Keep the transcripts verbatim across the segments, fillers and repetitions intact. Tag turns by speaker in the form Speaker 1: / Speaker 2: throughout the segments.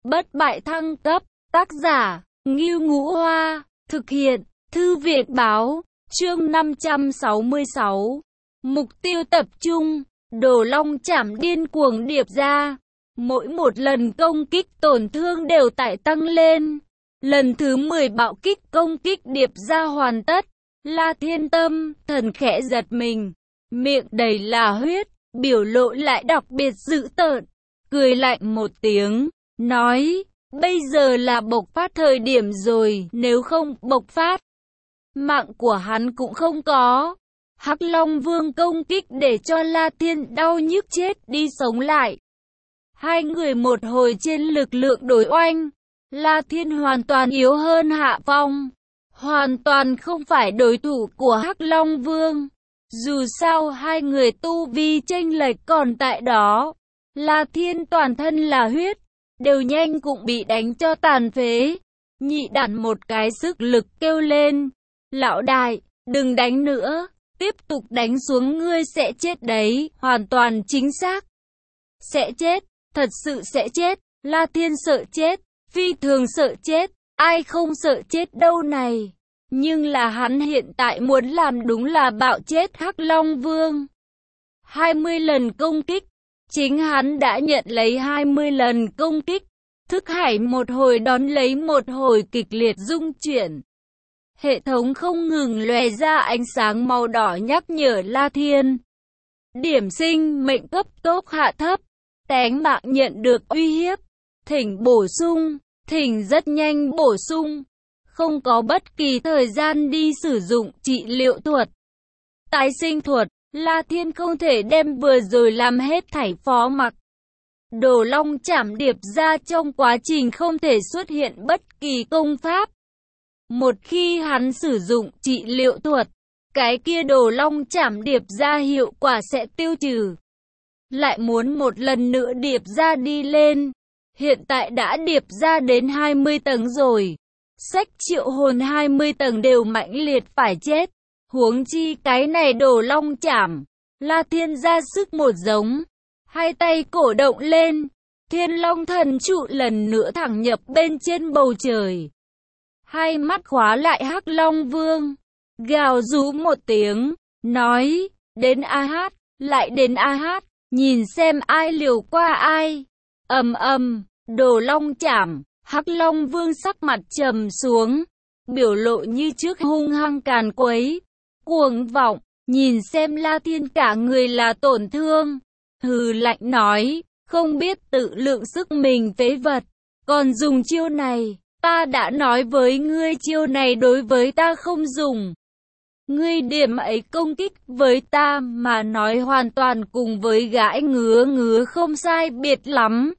Speaker 1: bất bại thăng cấp, tác giả, Ngưu Ngũ Hoa, thực hiện, Thư viện Báo, chương năm trăm sáu mươi sáu. Mục tiêu tập trung, Đồ Long Chảm điên cuồng điệp ra. Mỗi một lần công kích tổn thương đều tại tăng lên. Lần thứ mười bạo kích công kích điệp ra hoàn tất. La Thiên Tâm, thần khẽ giật mình. Miệng đầy là huyết, biểu lộ lại đặc biệt dữ tợn. Cười lạnh một tiếng, nói, bây giờ là bộc phát thời điểm rồi, nếu không bộc phát, mạng của hắn cũng không có. Hắc Long Vương công kích để cho La Thiên đau nhức chết đi sống lại. Hai người một hồi trên lực lượng đối oanh. La Thiên hoàn toàn yếu hơn Hạ Phong. Hoàn toàn không phải đối thủ của Hắc Long Vương. Dù sao hai người tu vi chênh lệch còn tại đó. La Thiên toàn thân là huyết, đều nhanh cũng bị đánh cho tàn phế. Nhị đản một cái sức lực kêu lên, lão đại, đừng đánh nữa, tiếp tục đánh xuống ngươi sẽ chết đấy, hoàn toàn chính xác. Sẽ chết, thật sự sẽ chết. La Thiên sợ chết, phi thường sợ chết, ai không sợ chết đâu này. Nhưng là hắn hiện tại muốn làm đúng là bạo chết Hắc Long Vương. hai mươi lần công kích, chính hắn đã nhận lấy hai mươi lần công kích. Thức hải một hồi đón lấy một hồi kịch liệt rung chuyển. Hệ thống không ngừng lóe ra ánh sáng màu đỏ nhắc nhở La Thiên. Điểm sinh mệnh cấp tốc hạ thấp, tánh mạng nhận được uy hiếp. Thỉnh bổ sung, thỉnh rất nhanh bổ sung. Không có bất kỳ thời gian đi sử dụng trị liệu thuật, tái sinh thuật. La Thiên không thể đem vừa rồi làm hết thảy phó mặc. Đồ Long Chảm điệp ra trong quá trình không thể xuất hiện bất kỳ công pháp. Một khi hắn sử dụng trị liệu thuật, cái kia Đồ Long Chảm điệp ra hiệu quả sẽ tiêu trừ. Lại muốn một lần nữa điệp ra đi lên. Hiện tại đã điệp ra đến hai mươi tầng rồi. Sách triệu hồn hai mươi tầng đều mãnh liệt phải chết. Huống chi cái này Đồ Long Chảm. La Thiên ra sức một giống. Hai tay cổ động lên. Thiên Long thần trụ lần nữa thẳng nhập bên trên bầu trời. Hai mắt khóa lại Hắc Long Vương. Gào rú một tiếng. Nói. Đến a hát. Lại đến a hát. Nhìn xem ai liều qua ai. Ầm ầm. Đồ Long Chảm. Hắc Long Vương sắc mặt trầm xuống. Biểu lộ như trước hung hăng càn quấy. Cuồng vọng. Nhìn xem La Thiên cả người là tổn thương. Hừ lạnh nói. Không biết tự lượng sức mình phế vật. Còn dùng chiêu này. Ta đã nói với ngươi chiêu này đối với ta không dùng. Ngươi điểm ấy công kích với ta mà nói hoàn toàn cùng với gãi ngứa ngứa không sai biệt lắm.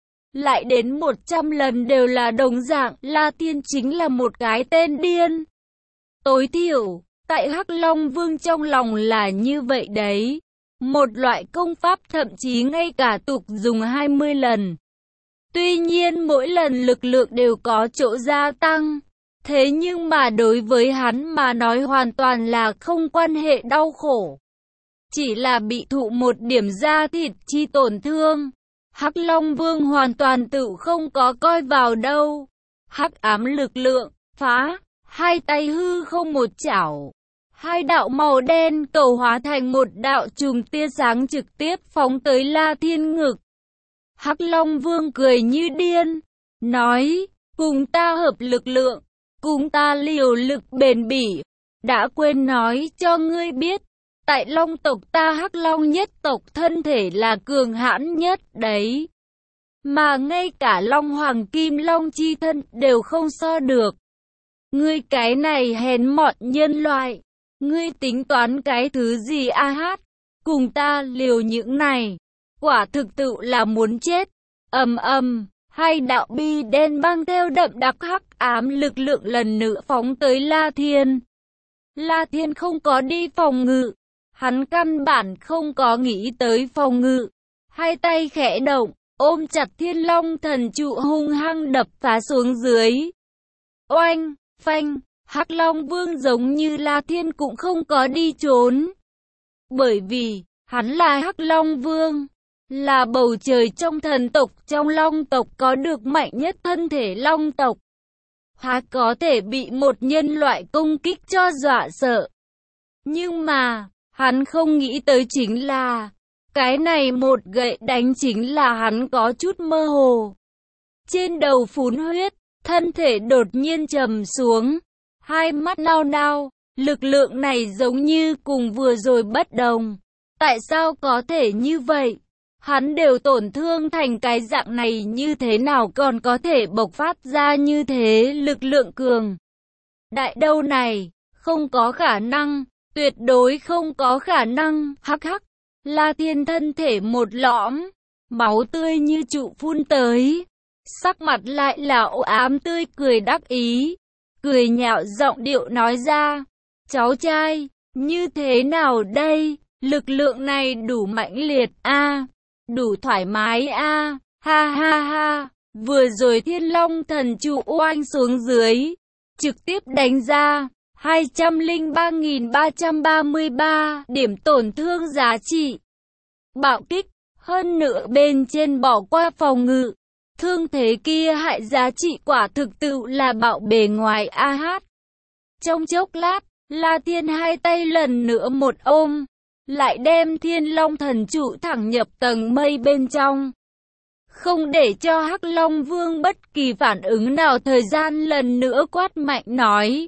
Speaker 1: Lại đến một trăm lần đều là đồng dạng. La Thiên chính là một cái tên điên. Tối thiểu, tại Hắc Long Vương trong lòng là như vậy đấy. Một loại công pháp thậm chí ngay cả tục dùng hai mươi lần. Tuy nhiên mỗi lần lực lượng đều có chỗ gia tăng. Thế nhưng mà đối với hắn mà nói hoàn toàn là không quan hệ đau khổ. Chỉ là bị thụ một điểm da thịt chi tổn thương. Hắc Long Vương hoàn toàn tự không có coi vào đâu. Hắc ám lực lượng, phá, hai tay hư không một chảo. Hai đạo màu đen cầu hóa thành một đạo chùm tia sáng trực tiếp phóng tới La Thiên ngực. Hắc Long Vương cười như điên, nói, cùng ta hợp lực lượng, cùng ta liều lực bền bỉ. Đã quên nói cho ngươi biết, tại Long tộc ta Hắc Long nhất tộc thân thể là cường hãn nhất đấy. Mà ngay cả Long Hoàng Kim Long chi thân đều không so được. Ngươi cái này hèn mọn nhân loại. Ngươi tính toán cái thứ gì a hát? Cùng ta liều những này. Quả thực tự là muốn chết. Ầm ầm, hai đạo bi đen băng theo đậm đặc hắc ám lực lượng lần nữa phóng tới La Thiên. La Thiên không có đi phòng ngự. Hắn căn bản không có nghĩ tới phòng ngự. Hai tay khẽ động, ôm chặt Thiên Long thần trụ hung hăng đập phá xuống dưới. Oanh, phanh, Hắc Long Vương giống như La Thiên cũng không có đi trốn. Bởi vì, hắn là Hắc Long Vương. là bầu trời trong thần tộc, trong long tộc có được mạnh nhất thân thể long tộc. Há có thể bị một nhân loại công kích cho dọa sợ. Nhưng mà, hắn không nghĩ tới chính là, cái này một gậy đánh chính là hắn có chút mơ hồ. Trên đầu phún huyết, thân thể đột nhiên trầm xuống, hai mắt nao nao, lực lượng này giống như cùng vừa rồi bất đồng. Tại sao có thể như vậy? Hắn đều tổn thương thành cái dạng này, như thế nào còn có thể bộc phát ra như thế lực lượng cường đại đâu này? Không có khả năng, tuyệt đối không có khả năng. Hắc hắc, La Thiên thân thể một lõm, máu tươi như trụ phun tới, sắc mặt lại là u ám tươi cười đắc ý, cười nhạo giọng điệu nói ra, cháu trai, như thế nào đây? Lực lượng này đủ mãnh liệt a, à, đủ thoải mái a, à, ha ha ha. Vừa rồi Thiên Long thần trụ oanh xuống dưới, trực tiếp đánh ra hai trăm lẻ ba nghìn ba trăm ba mươi ba điểm tổn thương giá trị. Bạo kích, hơn nữa bên trên bỏ qua phòng ngự. Thương thế kia hại giá trị quả thực tự là bạo bề ngoài a hát. Trong chốc lát, La Thiên hai tay lần nữa một ôm, lại đem Thiên Long thần trụ thẳng nhập tầng mây bên trong. Không để cho Hắc Long Vương bất kỳ phản ứng nào, thời gian lần nữa quát mạnh nói.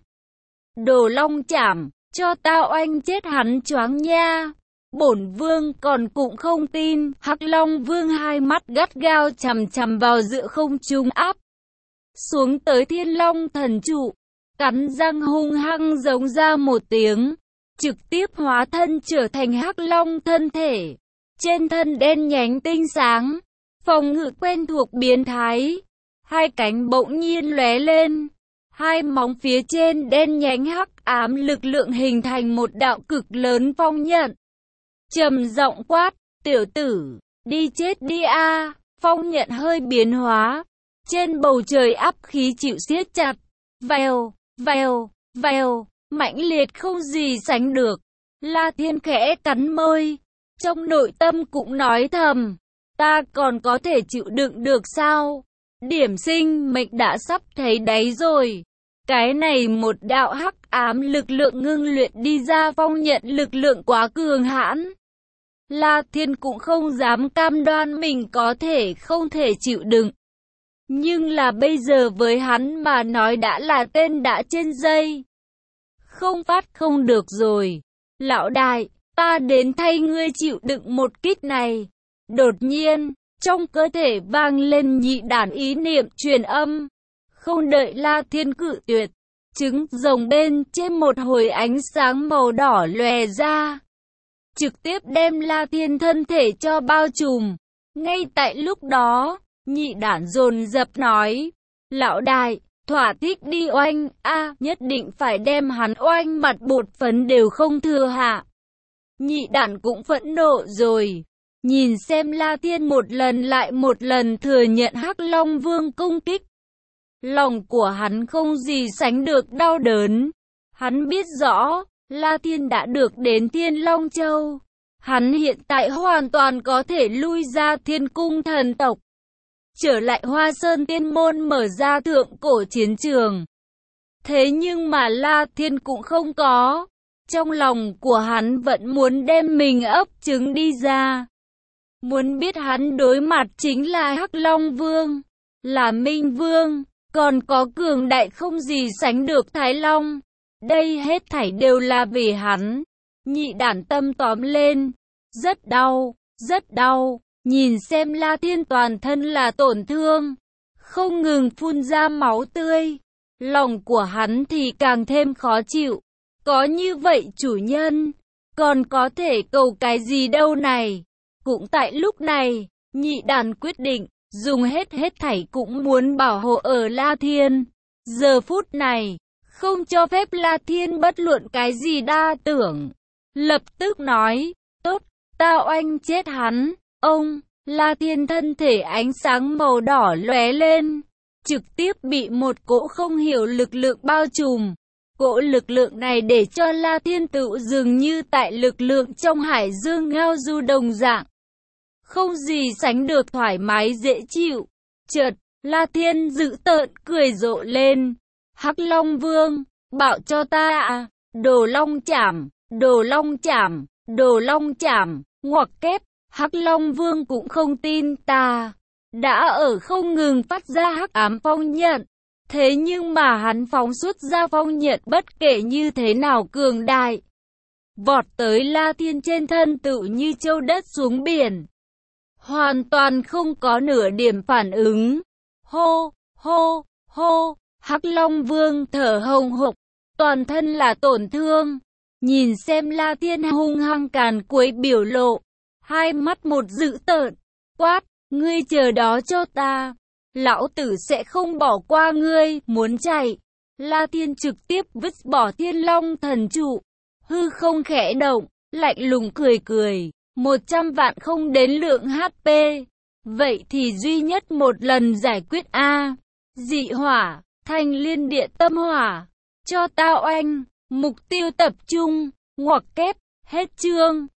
Speaker 1: Đồ Long Chảm, cho tao oanh chết hắn choáng nha. Bổn vương còn cũng không tin. Hắc Long Vương hai mắt gắt gao chằm chằm vào giữa không trung áp xuống tới Thiên Long thần trụ, cắn răng hung hăng giống ra một tiếng, trực tiếp hóa thân trở thành Hắc Long thân thể. Trên thân đen nhánh tinh sáng, phòng ngự quen thuộc biến thái, hai cánh bỗng nhiên lóe lên, hai móng phía trên đen nhánh hắc ám lực lượng hình thành một đạo cực lớn phong nhận. Trầm giọng quát, tiểu tử, đi chết đi a. Phong nhận hơi biến hóa, trên bầu trời áp khí chịu siết chặt, vèo, vèo, vèo, mãnh liệt không gì sánh được. La Thiên khẽ cắn môi, trong nội tâm cũng nói thầm, ta còn có thể chịu đựng được sao? Điểm sinh mệnh đã sắp thấy đáy rồi. Cái này một đạo hắc ám lực lượng ngưng luyện đi ra phong nhận lực lượng quá cường hãn. La Thiên cũng không dám cam đoan mình có thể không thể chịu đựng. Nhưng là bây giờ với hắn mà nói đã là tên đã trên dây. Không phát không được rồi. Lão đại, ta đến thay ngươi chịu đựng một kích này. Đột nhiên, trong cơ thể vang lên nhị đản ý niệm truyền âm. Không đợi La Thiên cự tuyệt, trứng rồng bên trên một hồi ánh sáng màu đỏ lòe ra, trực tiếp đem La Thiên thân thể cho bao trùm. Ngay tại lúc đó, nhị đản dồn dập nói, lão đại, thỏa thích đi oanh, a nhất định phải đem hắn oanh mặt bột phấn đều không thừa hạ. Nhị đản cũng phẫn nộ rồi, nhìn xem La Thiên một lần lại một lần thừa nhận Hắc Long Vương công kích. Lòng của hắn không gì sánh được đau đớn. Hắn biết rõ, La Thiên đã được đến Thiên Long Châu. Hắn hiện tại hoàn toàn có thể lui ra Thiên Cung thần tộc, trở lại Hoa Sơn Tiên Môn mở ra thượng cổ chiến trường. Thế nhưng mà La Thiên cũng không có. Trong lòng của hắn vẫn muốn đem mình ấp trứng đi ra. Muốn biết hắn đối mặt chính là Hắc Long Vương, là Minh Vương, còn có cường đại không gì sánh được Thái Long. Đây hết thảy đều là vì hắn. Nhị đản tâm tóm lên, rất đau, rất đau. Nhìn xem La Thiên toàn thân là tổn thương, không ngừng phun ra máu tươi. Lòng của hắn thì càng thêm khó chịu. Có như vậy chủ nhân, còn có thể cầu cái gì đâu này. Cũng tại lúc này, nhị đàn quyết định, dùng hết hết thảy cũng muốn bảo hộ ở La Thiên. Giờ phút này, không cho phép La Thiên bất luận cái gì đa tưởng. Lập tức nói, tốt, ta oanh chết hắn. Ông, La Thiên thân thể ánh sáng màu đỏ lóe lên, trực tiếp bị một cỗ không hiểu lực lượng bao trùm. Cỗ lực lượng này để cho La Thiên tự dường như tại lực lượng trong hải dương ngao du đồng dạng. không gì sánh được thoải mái dễ chịu. Chợt, La Thiên dữ tợn cười rộ lên. Hắc Long Vương, bảo cho ta à, đồ long chảm, đồ long chảm, đồ long chảm, ngoặc kép, Hắc Long Vương cũng không tin ta. Đã ở không ngừng phát ra hắc ám phong nhận. Thế nhưng mà hắn phóng xuất ra phong nhận bất kể như thế nào cường đại. Vọt tới La Thiên trên thân tự như châu đất xuống biển. Hoàn toàn không có nửa điểm phản ứng. Hô, hô, hô, Hắc Long Vương thở hồng hộc, toàn thân là tổn thương. Nhìn xem La Thiên hung hăng càn quấy biểu lộ, hai mắt một dữ tợn, quát, ngươi chờ đó cho ta, lão tử sẽ không bỏ qua ngươi, muốn chạy. La Thiên trực tiếp vứt bỏ Thiên Long thần trụ, hư không khẽ động, lạnh lùng cười cười, một trăm vạn không đến lượng hát pê. Vậy thì duy nhất một lần giải quyết a. Dị hỏa, thanh liên địa tâm hỏa, cho tao oanh, mục tiêu tập trung, ngoặc kép, hết chương.